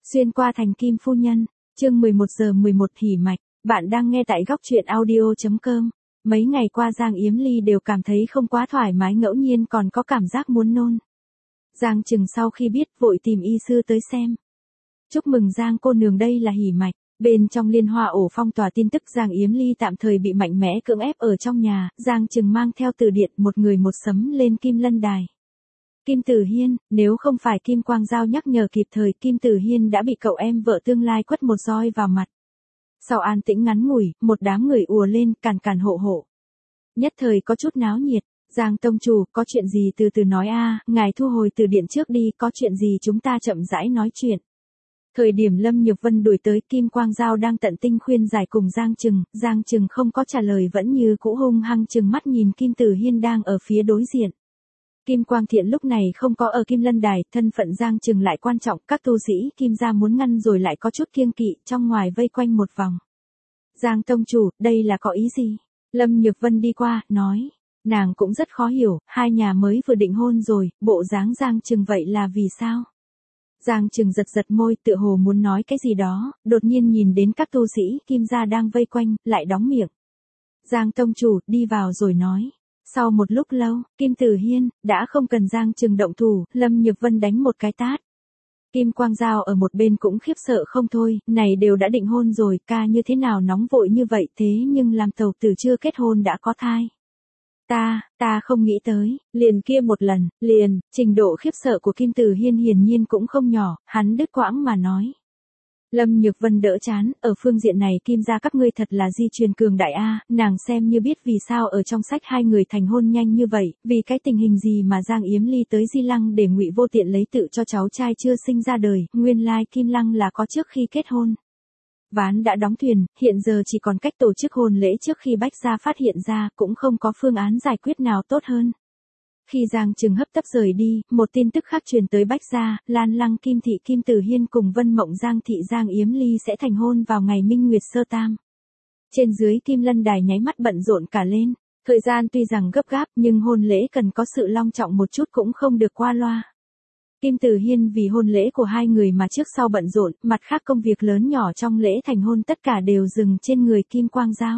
Xuyên qua thành Kim phu nhân, chương 11 giờ 11 hỉ mạch, bạn đang nghe tại góc truyện audio.com. Mấy ngày qua Giang Yếm Ly đều cảm thấy không quá thoải mái, ngẫu nhiên còn có cảm giác muốn nôn. Giang Trừng sau khi biết vội tìm y sư tới xem. Chúc mừng Giang cô nương, đây là hỉ mạch. Bên trong Liên Hoa ổ phong tỏa tin tức Giang Yếm Ly tạm thời bị mạnh mẽ cưỡng ép ở trong nhà, Giang Trừng mang theo từ điện một người một sấm lên Kim Lân Đài. Kim Tử Hiên, nếu không phải Kim Quang Giao nhắc nhở kịp thời, Kim Tử Hiên đã bị cậu em vợ tương lai quất một roi vào mặt. Sau an tĩnh ngắn ngủi, một đám người ùa lên càn càn hộ hộ. Nhất thời có chút náo nhiệt. Giang tông chủ, có chuyện gì từ từ nói a, ngài thu hồi từ điện trước đi, có chuyện gì chúng ta chậm rãi nói chuyện. Thời điểm Lâm Nhược Vân đuổi tới, Kim Quang Giao đang tận tình khuyên giải cùng Giang Trừng không có trả lời, vẫn như cũ hung hăng trừng mắt nhìn Kim Tử Hiên đang ở phía đối diện. Kim Quang Thiện lúc này không có ở Kim Lân Đài, thân phận Giang Trừng lại quan trọng, các tu sĩ Kim gia muốn ngăn rồi lại có chút kiêng kỵ, trong ngoài vây quanh một vòng. Giang tông chủ, đây là có ý gì? Lâm Nhược Vân đi qua, nói. Nàng cũng rất khó hiểu, hai nhà mới vừa định hôn rồi, bộ dáng Giang Trừng vậy là vì sao? Giang Trừng giật giật môi, tựa hồ muốn nói cái gì đó, đột nhiên nhìn đến các tu sĩ Kim gia đang vây quanh, lại đóng miệng. Giang tông chủ, đi vào rồi nói. Sau một lúc lâu, Kim Tử Hiên, đã không cần Giang Trừng động thủ, Lâm Nhược Vân đánh một cái tát. Kim Quang Giao ở một bên cũng khiếp sợ không thôi, này đều đã định hôn rồi, ca như thế nào nóng vội như vậy, thế nhưng làm tàu tử chưa kết hôn đã có thai. Ta không nghĩ tới, liền kia một lần, trình độ khiếp sợ của Kim Tử Hiên hiển nhiên cũng không nhỏ, hắn đứt quãng mà nói. Lâm Nhược Vân đỡ chán, ở phương diện này Kim gia các ngươi thật là di truyền cường đại a, nàng xem như biết vì sao ở trong sách hai người thành hôn nhanh như vậy, vì cái tình hình gì mà Giang Yếm Ly tới Di Lăng để Ngụy Vô Tiện lấy tự cho cháu trai chưa sinh ra đời, nguyên lai Kim Lăng là có trước khi kết hôn. Ván đã đóng thuyền, hiện giờ chỉ còn cách tổ chức hôn lễ trước khi Bách gia phát hiện ra, cũng không có phương án giải quyết nào tốt hơn. Khi Giang Trừng hấp tấp rời đi, một tin tức khác truyền tới Bách gia, Lan Lăng Kim thị Kim Tử Hiên cùng Vân Mộng Giang thị Giang Yếm Ly sẽ thành hôn vào ngày Minh Nguyệt sơ tam. Trên dưới Kim Lân Đài nháy mắt bận rộn cả lên. Thời gian tuy rằng gấp gáp nhưng hôn lễ cần có sự long trọng một chút, cũng không được qua loa. Kim Tử Hiên vì hôn lễ của hai người mà trước sau bận rộn, mặt khác công việc lớn nhỏ trong lễ thành hôn tất cả đều dừng trên người Kim Quang Giao.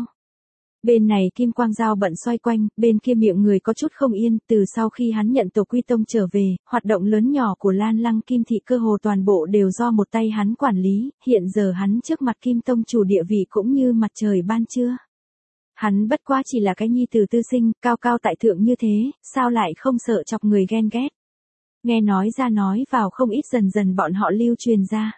Bên này Kim Quang Giao bận xoay quanh, bên kia miệng người có chút không yên, từ sau khi hắn nhận tổ quy tông trở về, hoạt động lớn nhỏ của Lan Lăng Kim thị cơ hồ toàn bộ đều do một tay hắn quản lý, hiện giờ hắn trước mặt Kim tông chủ địa vị cũng như mặt trời ban trưa. Hắn bất quá chỉ là cái nhi tử tư sinh, cao cao tại thượng như thế, sao lại không sợ chọc người ghen ghét. Nghe nói ra nói vào không ít, dần dần bọn họ lưu truyền ra.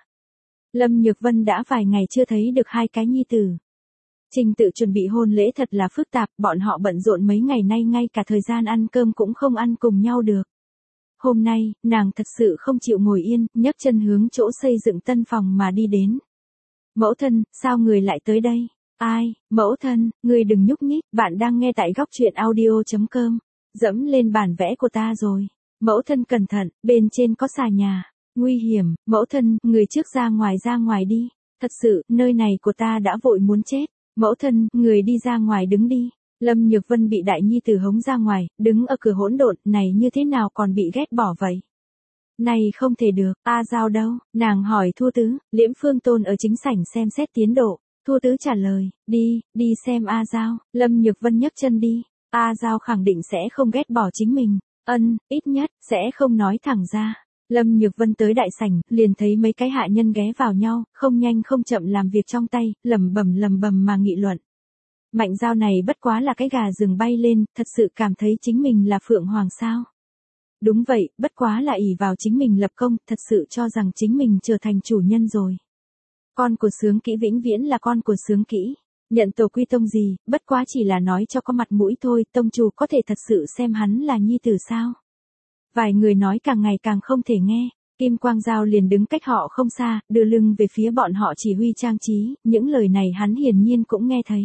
Lâm Nhược Vân đã vài ngày chưa thấy được hai cái nhi tử. Trình tự chuẩn bị hôn lễ thật là phức tạp, bọn họ bận rộn mấy ngày nay ngay cả thời gian ăn cơm cũng không ăn cùng nhau được. Hôm nay, nàng thật sự không chịu ngồi yên, nhấc chân hướng chỗ xây dựng tân phòng mà đi đến. Mẫu thân, sao người lại tới đây? Ai, mẫu thân, người đừng nhúc nhích, bạn đang nghe tại góc truyện audio.com. Dẫm lên bản vẽ của ta rồi. Mẫu thân cẩn thận, bên trên có xà nhà. Nguy hiểm, mẫu thân, người trước ra ngoài đi. Thật sự, nơi này của ta đã vội muốn chết. Mẫu thân, người đi ra ngoài đứng đi. Lâm Nhược Vân bị đại nhi tử hống ra ngoài, đứng ở cửa hỗn độn, này như thế nào còn bị ghét bỏ vậy? Này không thể được, A Giao đâu? Nàng hỏi Thu Tứ, Liễm Phương Tôn ở chính sảnh xem xét tiến độ. Thu Tứ trả lời, đi xem A Giao. Lâm Nhược Vân nhấc chân đi. A Giao khẳng định sẽ không ghét bỏ chính mình. Ít nhất, sẽ không nói thẳng ra. Lâm Nhược Vân tới đại sảnh, liền thấy mấy cái hạ nhân ghé vào nhau, không nhanh không chậm làm việc trong tay, lẩm bẩm mà nghị luận. Mạnh Giao này bất quá là cái gà rừng bay lên, thật sự cảm thấy chính mình là Phượng Hoàng sao? Đúng vậy, bất quá là ỷ vào chính mình lập công, thật sự cho rằng chính mình trở thành chủ nhân rồi. Con của Sướng Kỹ vĩnh viễn là con của Sướng Kỹ. Nhận tổ quy tông gì, bất quá chỉ là nói cho có mặt mũi thôi, tông chủ có thể thật sự xem hắn là nhi tử sao? Vài người nói càng ngày càng không thể nghe, Kim Quang Giao liền đứng cách họ không xa, đưa lưng về phía bọn họ chỉ huy trang trí, những lời này hắn hiển nhiên cũng nghe thấy.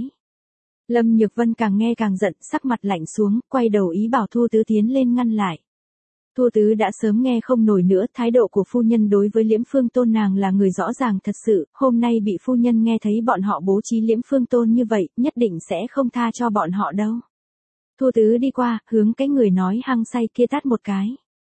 Lâm Nhược Vân càng nghe càng giận, sắc mặt lạnh xuống, quay đầu ý bảo Thu Tứ tiến lên ngăn lại. Thu Tứ đã sớm nghe không nổi nữa, thái độ của phu nhân đối với Liễm Phương Tôn nàng là người rõ ràng thật sự, hôm nay bị phu nhân nghe thấy bọn họ bố trí Liễm Phương Tôn như vậy, nhất định sẽ không tha cho bọn họ đâu. Thu Tứ đi qua, hướng cái người nói hăng say kia tát một cái.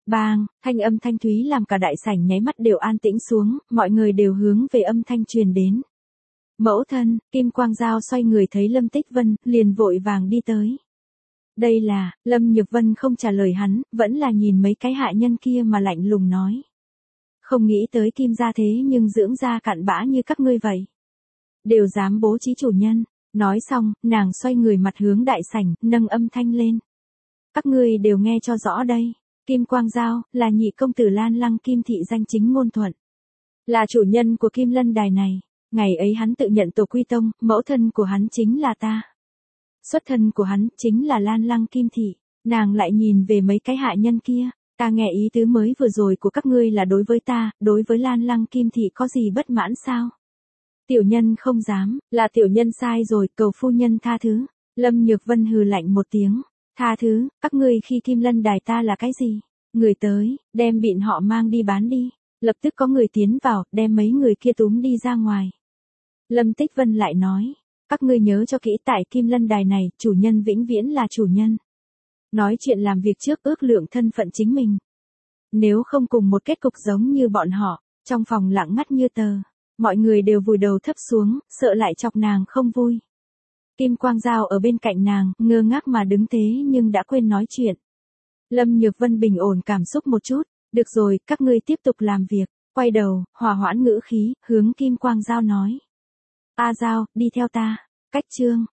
Bang, thanh âm thanh thúy làm cả đại sảnh nháy mắt đều an tĩnh xuống, mọi người đều hướng về âm thanh truyền đến. Mẫu thân, Kim Quang Giao xoay người thấy Lâm Tích Vân, liền vội vàng đi tới. Đây là, Lâm Nhược Vân không trả lời hắn, vẫn là nhìn mấy cái hạ nhân kia mà lạnh lùng nói. Không nghĩ tới Kim gia thế nhưng dưỡng ra cặn bã như các ngươi vậy. Đều dám bố trí chủ nhân. Nói xong, nàng xoay người mặt hướng đại sảnh, nâng âm thanh lên. Các ngươi đều nghe cho rõ đây. Kim Quang Giao, là nhị công tử Lan Lăng Kim thị danh chính ngôn thuận. Là chủ nhân của Kim Lân Đài này. Ngày ấy hắn tự nhận tổ quy tông, mẫu thân của hắn chính là ta. Xuất thân của hắn chính là Lan Lăng Kim thị. Nàng lại nhìn về mấy cái hạ nhân kia. Ta nghe ý tứ mới vừa rồi của các ngươi là đối với ta, đối với Lan Lăng Kim thị có gì bất mãn sao? Tiểu nhân không dám, là tiểu nhân sai rồi, cầu phu nhân tha thứ. Lâm Nhược Vân hừ lạnh một tiếng. Tha thứ, các ngươi khi Kim Lân Đài ta là cái gì? Người tới, đem bịn họ mang đi bán đi. Lập tức có người tiến vào, đem mấy người kia túm đi ra ngoài. Lâm Tích Vân lại nói, các ngươi nhớ cho kỹ tại Kim Lân Đài này, chủ nhân vĩnh viễn là chủ nhân. Nói chuyện làm việc trước ước lượng thân phận chính mình. Nếu không cùng một kết cục giống như bọn họ, trong phòng lặng ngắt như tờ, mọi người đều vùi đầu thấp xuống, sợ lại chọc nàng không vui. Kim Quang Giao ở bên cạnh nàng, ngơ ngác mà đứng thế nhưng đã quên nói chuyện. Lâm Nhược Vân bình ổn cảm xúc một chút, được rồi, các ngươi tiếp tục làm việc, quay đầu, hòa hoãn ngữ khí, hướng Kim Quang Giao nói. A Giao, đi theo ta, cách chương.